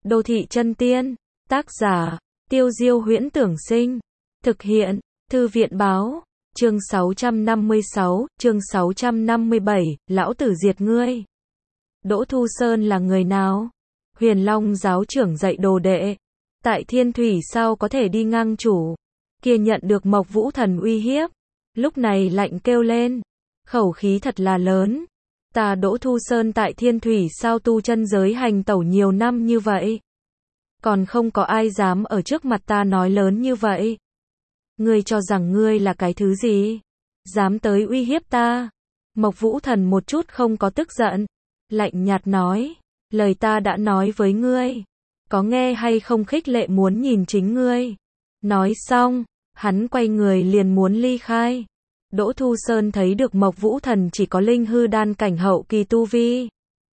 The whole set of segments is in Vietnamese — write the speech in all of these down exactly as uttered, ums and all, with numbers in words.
Đô thị chân tiên, tác giả, Tiêu Diêu Huyễn Tưởng Sinh, thực hiện, Thư viện Báo, chương sáu trăm năm mươi sáu, chương sáu trăm năm mươi bảy, lão tử diệt ngươi. Đỗ Thu Sơn là người nào? Huyền Long giáo trưởng dạy đồ đệ. Tại Thiên Thủy sao có thể đi ngang chủ? Kia nhận được Mộc Vũ Thần uy hiếp. Lúc này lạnh kêu lên. Khẩu khí thật là lớn. Ta Đỗ Thu Sơn tại Thiên Thủy sao tu chân giới hành tẩu nhiều năm như vậy. Còn không có ai dám ở trước mặt ta nói lớn như vậy. Ngươi cho rằng ngươi là cái thứ gì? Dám tới uy hiếp ta? Mộc Vũ Thần một chút không có tức giận. Lạnh nhạt nói. Lời ta đã nói với ngươi. Có nghe hay không khích lệ muốn nhìn chính ngươi. Nói xong, hắn quay người liền muốn ly khai. Đỗ Thu Sơn thấy được Mộc Vũ Thần chỉ có linh hư đan cảnh hậu kỳ tu vi.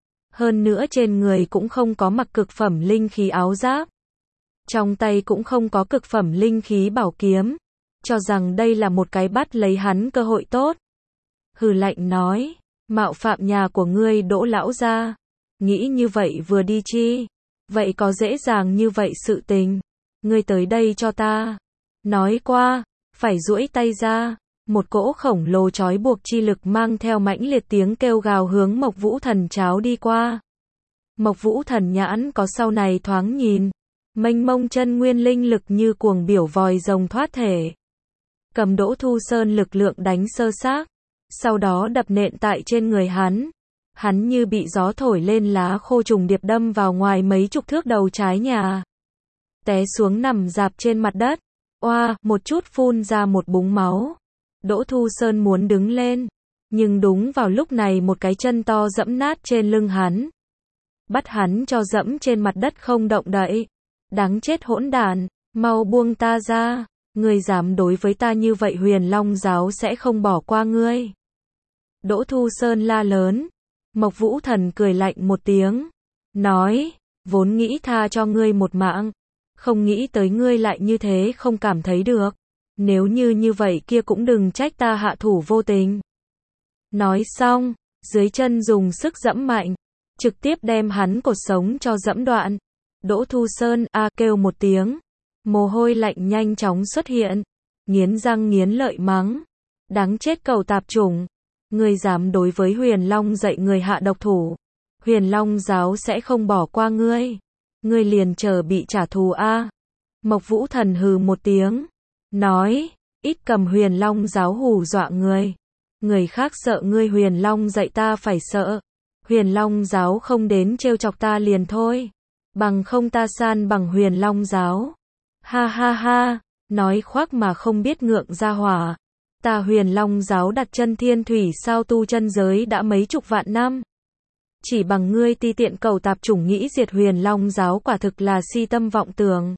Hơn nữa trên người cũng không có mặc cực phẩm linh khí áo giáp. Trong tay cũng không có cực phẩm linh khí bảo kiếm. Cho rằng đây là một cái bắt lấy hắn cơ hội tốt. Hừ lạnh nói, mạo phạm nhà của ngươi Đỗ lão gia. Nghĩ như vậy vừa đi chi? Vậy có dễ dàng như vậy sự tình? Ngươi tới đây cho ta. Nói qua, phải duỗi tay ra. Một cỗ khổng lồ trói buộc chi lực mang theo mãnh liệt tiếng kêu gào hướng Mộc Vũ Thần cháo đi qua. Mộc Vũ Thần nhãn có sau này thoáng nhìn. Mênh mông chân nguyên linh lực như cuồng biểu vòi rồng thoát thể. Cầm Đỗ Thu Sơn lực lượng đánh sơ xác. Sau đó đập nện tại trên người hắn. Hắn như bị gió thổi lên lá khô trùng điệp đâm vào ngoài mấy chục thước đầu trái nhà. Té xuống nằm dạp trên mặt đất. Oa, một chút phun ra một búng máu. Đỗ Thu Sơn muốn đứng lên. Nhưng đúng vào lúc này một cái chân to dẫm nát trên lưng hắn. Bắt hắn cho dẫm trên mặt đất không động đậy. Đáng chết hỗn đản, mau buông ta ra. Ngươi dám đối với ta như vậy Huyền Long giáo sẽ không bỏ qua ngươi. Đỗ Thu Sơn la lớn. Mộc Vũ Thần cười lạnh một tiếng. Nói, vốn nghĩ tha cho ngươi một mạng. Không nghĩ tới ngươi lại như thế không cảm thấy được. Nếu như như vậy kia cũng đừng trách ta hạ thủ vô tình. Nói xong, dưới chân dùng sức dẫm mạnh. Trực tiếp đem hắn cột sống cho dẫm đoạn. Đỗ Thu Sơn a kêu một tiếng. Mồ hôi lạnh nhanh chóng xuất hiện. Nghiến răng nghiến lợi mắng. Đáng chết cầu tạp chủng. Ngươi dám đối với Huyền Long dạy người hạ độc thủ. Huyền Long giáo sẽ không bỏ qua ngươi. Ngươi liền chờ bị trả thù a. Mộc Vũ Thần hừ một tiếng. Nói, ít cầm Huyền Long giáo hù dọa người. Người khác sợ ngươi Huyền Long dạy ta phải sợ. Huyền Long giáo không đến trêu chọc ta liền thôi. Bằng không ta san bằng Huyền Long giáo. Ha ha ha, nói khoác mà không biết ngượng ra hỏa. Ta Huyền Long giáo đặt chân Thiên Thủy sao tu chân giới đã mấy chục vạn năm. Chỉ bằng ngươi ti tiện cầu tạp chủng nghĩ diệt Huyền Long giáo quả thực là si tâm vọng tưởng.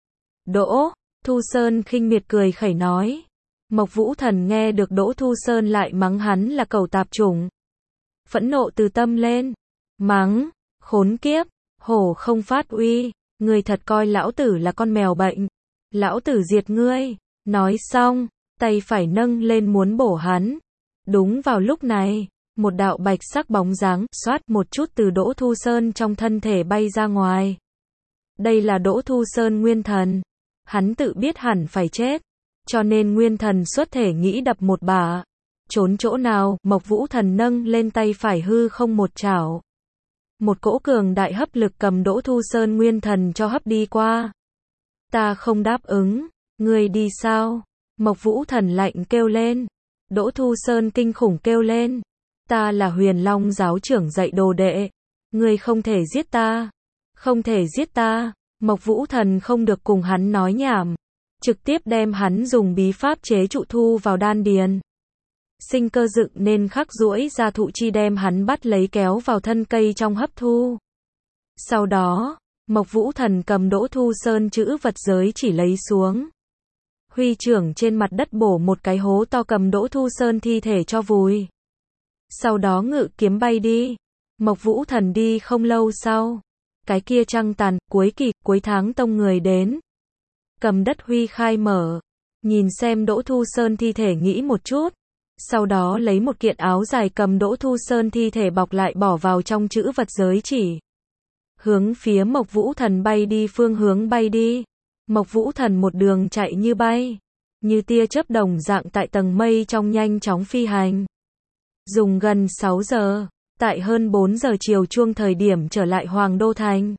Đỗ Thu Sơn khinh miệt cười khẩy nói. Mộc Vũ Thần nghe được Đỗ Thu Sơn lại mắng hắn là cầu tạp chủng. Phẫn nộ từ tâm lên. Mắng, khốn kiếp, hổ không phát uy, ngươi thật coi lão tử là con mèo bệnh. Lão tử diệt ngươi. Nói xong, tay phải nâng lên muốn bổ hắn. Đúng vào lúc này, một đạo bạch sắc bóng dáng, xoát một chút từ Đỗ Thu Sơn trong thân thể bay ra ngoài. Đây là Đỗ Thu Sơn nguyên thần. Hắn tự biết hẳn phải chết. Cho nên nguyên thần xuất thể nghĩ đập một bả. Trốn chỗ nào, Mộc Vũ Thần nâng lên tay phải hư không một chảo. Một cỗ cường đại hấp lực cầm Đỗ Thu Sơn nguyên thần cho hấp đi qua. Ta không đáp ứng. Ngươi đi sao? Mộc Vũ Thần lạnh kêu lên. Đỗ Thu Sơn kinh khủng kêu lên. Ta là Huyền Long giáo trưởng dạy đồ đệ. Ngươi không thể giết ta. Không thể giết ta. Mộc Vũ Thần không được cùng hắn nói nhảm. Trực tiếp đem hắn dùng bí pháp chế trụ thu vào đan điền. Sinh cơ dựng nên khắc duỗi ra thụ chi đem hắn bắt lấy kéo vào thân cây trong hấp thu. Sau đó, Mộc Vũ Thần cầm Đỗ Thu Sơn chữ vật giới chỉ lấy xuống. Huy trưởng trên mặt đất bổ một cái hố to cầm Đỗ Thu Sơn thi thể cho vùi. Sau đó ngự kiếm bay đi. Mộc Vũ Thần đi không lâu sau. Cái kia trăng tàn, cuối kỳ, cuối tháng tông người đến. Cầm đất huy khai mở. Nhìn xem Đỗ Thu Sơn thi thể nghĩ một chút. Sau đó lấy một kiện áo dài cầm Đỗ Thu Sơn thi thể bọc lại bỏ vào trong chữ vật giới chỉ. hướng phía Mộc Vũ Thần bay đi phương hướng bay đi. Mộc Vũ Thần một đường chạy như bay, như tia chớp đồng dạng tại tầng mây trong nhanh chóng phi hành. Dùng gần sáu giờ, tại hơn bốn giờ chiều chuông thời điểm trở lại Hoàng Đô Thành.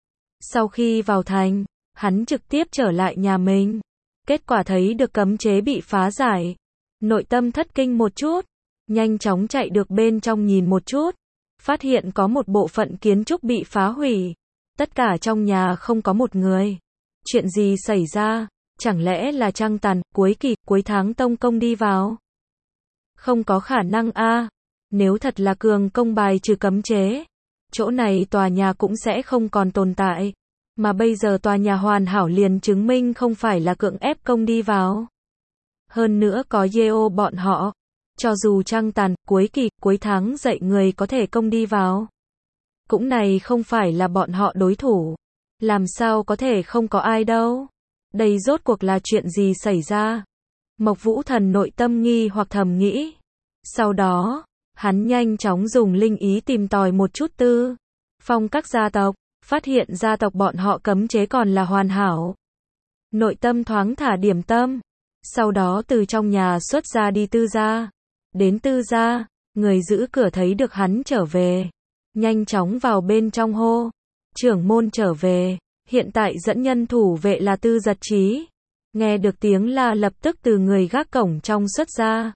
Sau khi vào thành, hắn trực tiếp trở lại nhà mình. Kết quả thấy được cấm chế bị phá giải. Nội tâm thất kinh một chút, nhanh chóng chạy được bên trong nhìn một chút. Phát hiện có một bộ phận kiến trúc bị phá hủy. Tất cả trong nhà không có một người. Chuyện gì xảy ra? Chẳng lẽ là trăng tàn, cuối kỳ, cuối tháng tông công đi vào? Không có khả năng a. Nếu thật là cường công bài trừ cấm chế, chỗ này tòa nhà cũng sẽ không còn tồn tại. Mà bây giờ tòa nhà hoàn hảo liền chứng minh không phải là cưỡng ép công đi vào. Hơn nữa có Yeo bọn họ. Cho dù trăng tàn, cuối kỳ, cuối tháng dậy người có thể công đi vào. Cũng này không phải là bọn họ đối thủ. Làm sao có thể không có ai đâu. Đây rốt cuộc là chuyện gì xảy ra? Mộc Vũ Thần nội tâm nghi hoặc thầm nghĩ. Sau đó, hắn nhanh chóng dùng linh ý tìm tòi một chút tư. Phong các gia tộc, phát hiện gia tộc bọn họ cấm chế còn là hoàn hảo. Nội tâm thoáng thả điểm tâm. Sau đó từ trong nhà xuất ra đi tư gia. Đến tư gia, người giữ cửa thấy được hắn trở về. Nhanh chóng vào bên trong hô. Trưởng môn trở về, hiện tại dẫn nhân thủ vệ là Tư Giật Trí. Nghe được tiếng la lập tức từ người gác cổng trong xuất ra.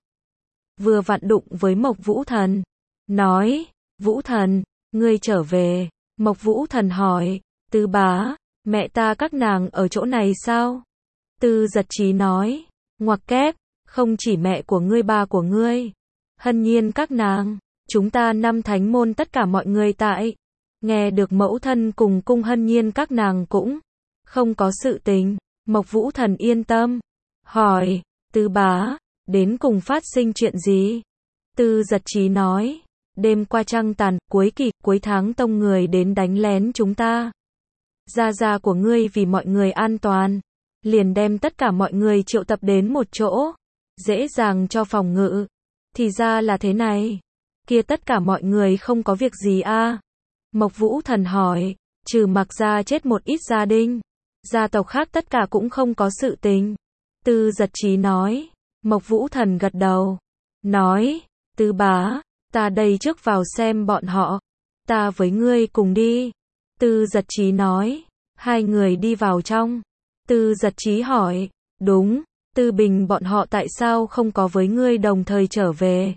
Vừa vặn đụng với Mộc Vũ Thần. Nói, Vũ Thần, ngươi trở về. Mộc Vũ Thần hỏi, Tư bá, mẹ ta các nàng ở chỗ này sao? Tư Giật Trí nói, ngoặc kép, không chỉ mẹ của ngươi ba của ngươi. Hân Nhiên các nàng, chúng ta năm thánh môn tất cả mọi người tại. Nghe được mẫu thân cùng cung Hân Nhiên các nàng cũng không có sự tình. Mộc Vũ Thần yên tâm. Hỏi, Tư bá, đến cùng phát sinh chuyện gì? Tư Giật Trí nói, đêm qua trăng tàn, cuối kỳ, cuối tháng tông người đến đánh lén chúng ta. Gia gia của ngươi vì mọi người an toàn, liền đem tất cả mọi người triệu tập đến một chỗ, dễ dàng cho phòng ngự. Thì ra là thế này. Kia tất cả mọi người không có việc gì a? À? Mộc Vũ Thần hỏi, trừ Mặc gia chết một ít gia đình, gia tộc khác tất cả cũng không có sự tình. Tư Giật Trí nói. Mộc Vũ Thần gật đầu, nói, Tư bá, ta đây trước vào xem bọn họ, ta với ngươi cùng đi. Tư Giật Trí nói. Hai người đi vào trong. Tư Giật Trí hỏi, đúng, Tư Bình bọn họ tại sao không có với ngươi đồng thời trở về?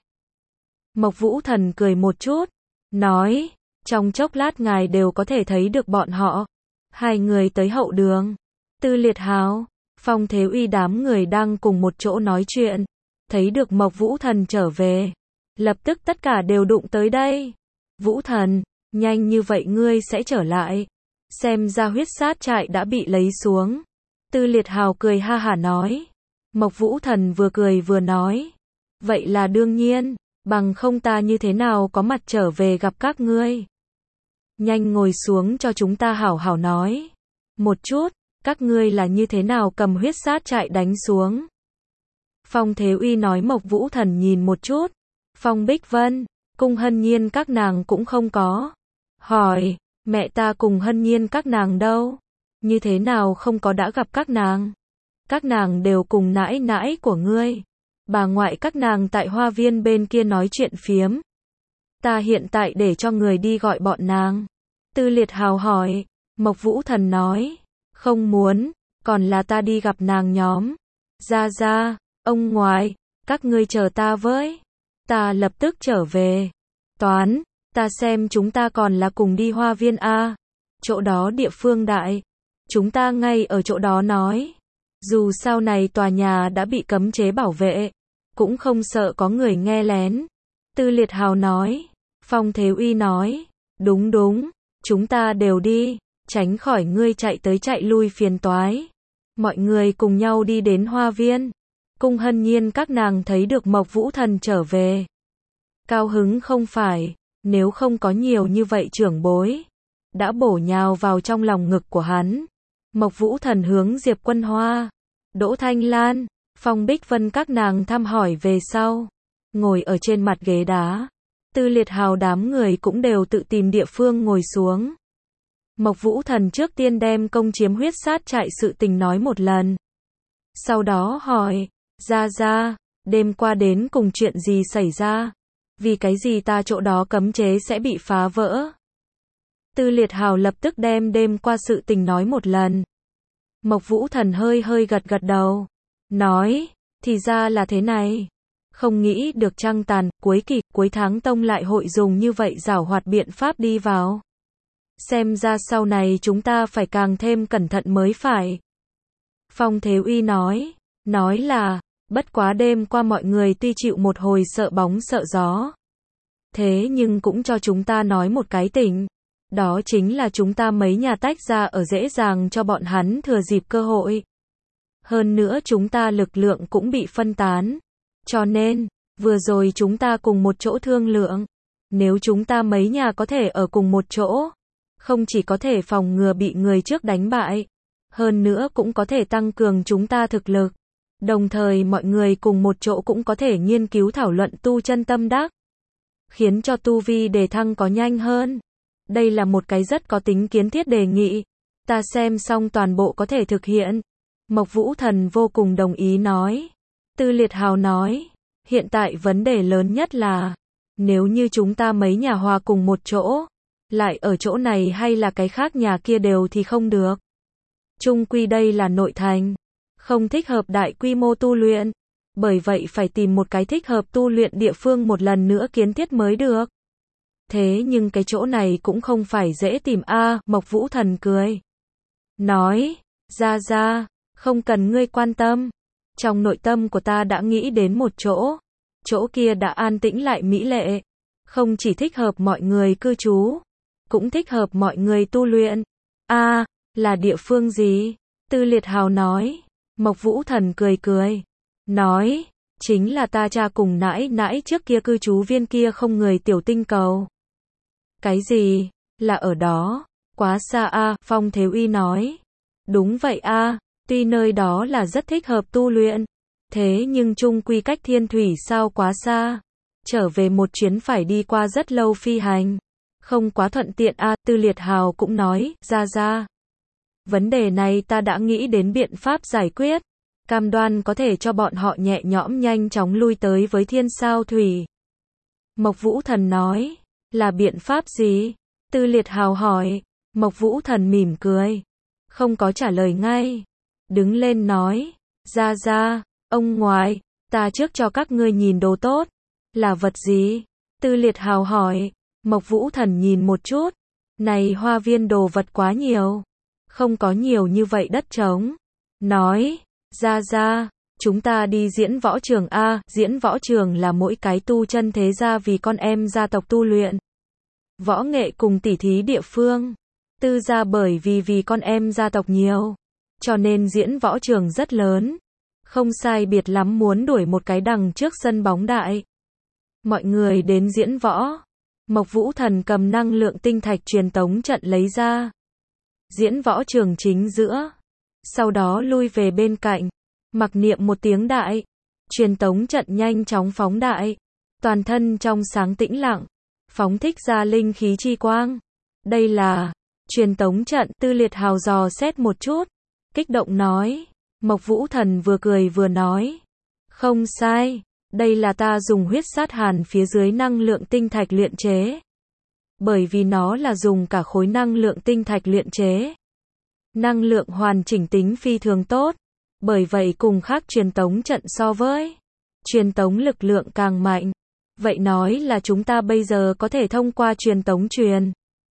Mộc Vũ Thần cười một chút, nói, trong chốc lát ngài đều có thể thấy được bọn họ. Hai người tới hậu đường. Tư Liệt Hào, Phong Thế Uy đám người đang cùng một chỗ nói chuyện. Thấy được Mộc Vũ Thần trở về. Lập tức tất cả đều đụng tới đây. Vũ Thần, nhanh như vậy ngươi sẽ trở lại. Xem ra huyết sát trại đã bị lấy xuống. Tư Liệt Hào cười ha hả nói. Mộc Vũ Thần vừa cười vừa nói. Vậy là đương nhiên, bằng không ta như thế nào có mặt trở về gặp các ngươi. Nhanh ngồi xuống cho chúng ta hảo hảo nói. Một chút, các ngươi là như thế nào cầm huyết sát trại đánh xuống. Phong Thế Uy nói. Mộc Vũ Thần nhìn một chút. Phong Bích Vân, cung Hân Nhiên các nàng cũng không có. Hỏi, mẹ ta cùng Hân Nhiên các nàng đâu? Như thế nào không có đã gặp các nàng? Các nàng đều cùng nãi nãi của ngươi. Bà ngoại các nàng tại hoa viên bên kia nói chuyện phiếm. Ta hiện tại để cho người đi gọi bọn nàng. Tư Liệt Hào hỏi. Mộc Vũ Thần nói, không muốn, còn là ta đi gặp nàng nhóm. Ra ra, ông ngoại, các ngươi chờ ta với. Ta lập tức trở về. Toán, ta xem chúng ta còn là cùng đi hoa viên a. Chỗ đó địa phương đại. Chúng ta ngay ở chỗ đó nói. Dù sau này tòa nhà đã bị cấm chế bảo vệ, cũng không sợ có người nghe lén. Tư Liệt Hào nói. Phong Thế Uy nói, đúng đúng, chúng ta đều đi, tránh khỏi ngươi chạy tới chạy lui phiền toái. Mọi người cùng nhau đi đến hoa viên. Cung Hân Nhiên các nàng thấy được Mộc Vũ Thần trở về. Cao hứng không phải, nếu không có nhiều như vậy trưởng bối, đã bổ nhào vào trong lòng ngực của hắn. Mộc Vũ Thần hướng Diệp Quân Hoa, Đỗ Thanh Lan, Phong Bích Vân các nàng thăm hỏi về sau. Ngồi ở trên mặt ghế đá. Tư Liệt Hào đám người cũng đều tự tìm địa phương ngồi xuống. Mộc Vũ Thần trước tiên đem công chiếm huyết sát trại sự tình nói một lần. Sau đó hỏi, Gia Gia, đêm qua đến cùng chuyện gì xảy ra? Vì cái gì ta chỗ đó cấm chế sẽ bị phá vỡ? Tư Liệt Hào lập tức đem đêm qua sự tình nói một lần. Mộc Vũ Thần hơi hơi gật gật đầu. Nói, thì ra là thế này. Không nghĩ được trăng tàn, cuối kỳ, cuối tháng tông lại hội dùng như vậy giảo hoạt biện pháp đi vào. Xem ra sau này chúng ta phải càng thêm cẩn thận mới phải. Phong Thế Uy nói, nói là, bất quá đêm qua mọi người tuy chịu một hồi sợ bóng sợ gió. Thế nhưng cũng cho chúng ta nói một cái tỉnh. Đó chính là chúng ta mấy nhà tách ra ở dễ dàng cho bọn hắn thừa dịp cơ hội. Hơn nữa chúng ta lực lượng cũng bị phân tán. Cho nên, vừa rồi chúng ta cùng một chỗ thương lượng. Nếu chúng ta mấy nhà có thể ở cùng một chỗ, không chỉ có thể phòng ngừa bị người trước đánh bại, hơn nữa cũng có thể tăng cường chúng ta thực lực. Đồng thời mọi người cùng một chỗ cũng có thể nghiên cứu thảo luận tu chân tâm đắc, khiến cho tu vi đề thăng có nhanh hơn. Đây là một cái rất có tính kiến thiết đề nghị. Ta xem xong toàn bộ có thể thực hiện. Mộc Vũ Thần vô cùng đồng ý nói. Tư Liệt Hào nói, hiện tại vấn đề lớn nhất là, nếu như chúng ta mấy nhà hòa cùng một chỗ, lại ở chỗ này hay là cái khác nhà kia đều thì không được. Chung quy đây là nội thành, không thích hợp đại quy mô tu luyện, bởi vậy phải tìm một cái thích hợp tu luyện địa phương một lần nữa kiến thiết mới được. Thế nhưng cái chỗ này cũng không phải dễ tìm a. À, Mộc Vũ Thần cười. Nói, Gia Gia, không cần ngươi quan tâm. Trong nội tâm của ta đã nghĩ đến một chỗ. Chỗ kia đã an tĩnh lại mỹ lệ. Không chỉ thích hợp mọi người cư trú, cũng thích hợp mọi người tu luyện. a. À, là địa phương gì? Tư Liệt Hào nói. Mộc Vũ Thần cười cười. Nói, chính là ta cha cùng nãi nãi trước kia cư trú viên kia không người tiểu tinh cầu. Cái gì? Là ở đó? Quá xa a. À, Phong Thế Uy nói. Đúng vậy a. À, tuy nơi đó là rất thích hợp tu luyện, thế nhưng chung quy cách thiên thủy sao quá xa. Trở về một chuyến phải đi qua rất lâu phi hành. Không quá thuận tiện a. À, Tư Liệt Hào cũng nói, Gia Gia. Vấn đề này ta đã nghĩ đến biện pháp giải quyết. Cam đoan có thể cho bọn họ nhẹ nhõm nhanh chóng lui tới với thiên sao thủy. Mộc Vũ Thần nói. Là biện pháp gì? Tư Liệt Hào hỏi. Mộc Vũ Thần mỉm cười. Không có trả lời ngay. Đứng lên nói. Gia Gia, ông ngoại, ta trước cho các ngươi nhìn đồ tốt. Là vật gì? Tư Liệt Hào hỏi. Mộc Vũ Thần nhìn một chút. Này hoa viên đồ vật quá nhiều. Không có nhiều như vậy đất trống. Nói. Gia Gia, chúng ta đi diễn võ trường a. Diễn võ trường là mỗi cái tu chân thế gia vì con em gia tộc tu luyện võ nghệ cùng tỉ thí địa phương. Tư gia bởi vì vì con em gia tộc nhiều, cho nên diễn võ trường rất lớn. Không sai biệt lắm muốn đuổi một cái đằng trước sân bóng đại. Mọi người đến diễn võ. Mộc Vũ Thần cầm năng lượng tinh thạch truyền tống trận lấy ra. Diễn võ trường chính giữa. Sau đó lui về bên cạnh. Mặc niệm một tiếng đại. Truyền tống trận nhanh chóng phóng đại. Toàn thân trong sáng tĩnh lặng. Phóng thích ra linh khí chi quang. Đây là truyền tống trận. Tư Liệt Hào dò xét một chút. Kích động nói. Mộc Vũ Thần vừa cười vừa nói. Không sai. Đây là ta dùng huyết sát hàn phía dưới năng lượng tinh thạch luyện chế. Bởi vì nó là dùng cả khối năng lượng tinh thạch luyện chế. Năng lượng hoàn chỉnh tính phi thường tốt. Bởi vậy cùng khác truyền tống trận so với truyền tống lực lượng càng mạnh. Vậy nói là chúng ta bây giờ có thể thông qua truyền tống truyền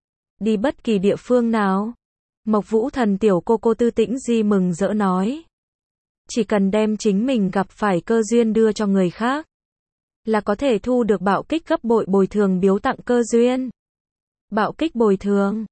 đi bất kỳ địa phương nào. Mộc Vũ Thần tiểu cô cô Tư Tĩnh Di mừng rỡ nói. Chỉ cần đem chính mình gặp phải cơ duyên đưa cho người khác, là có thể thu được bạo kích gấp bội bồi thường biếu tặng cơ duyên. Bạo kích bồi thường.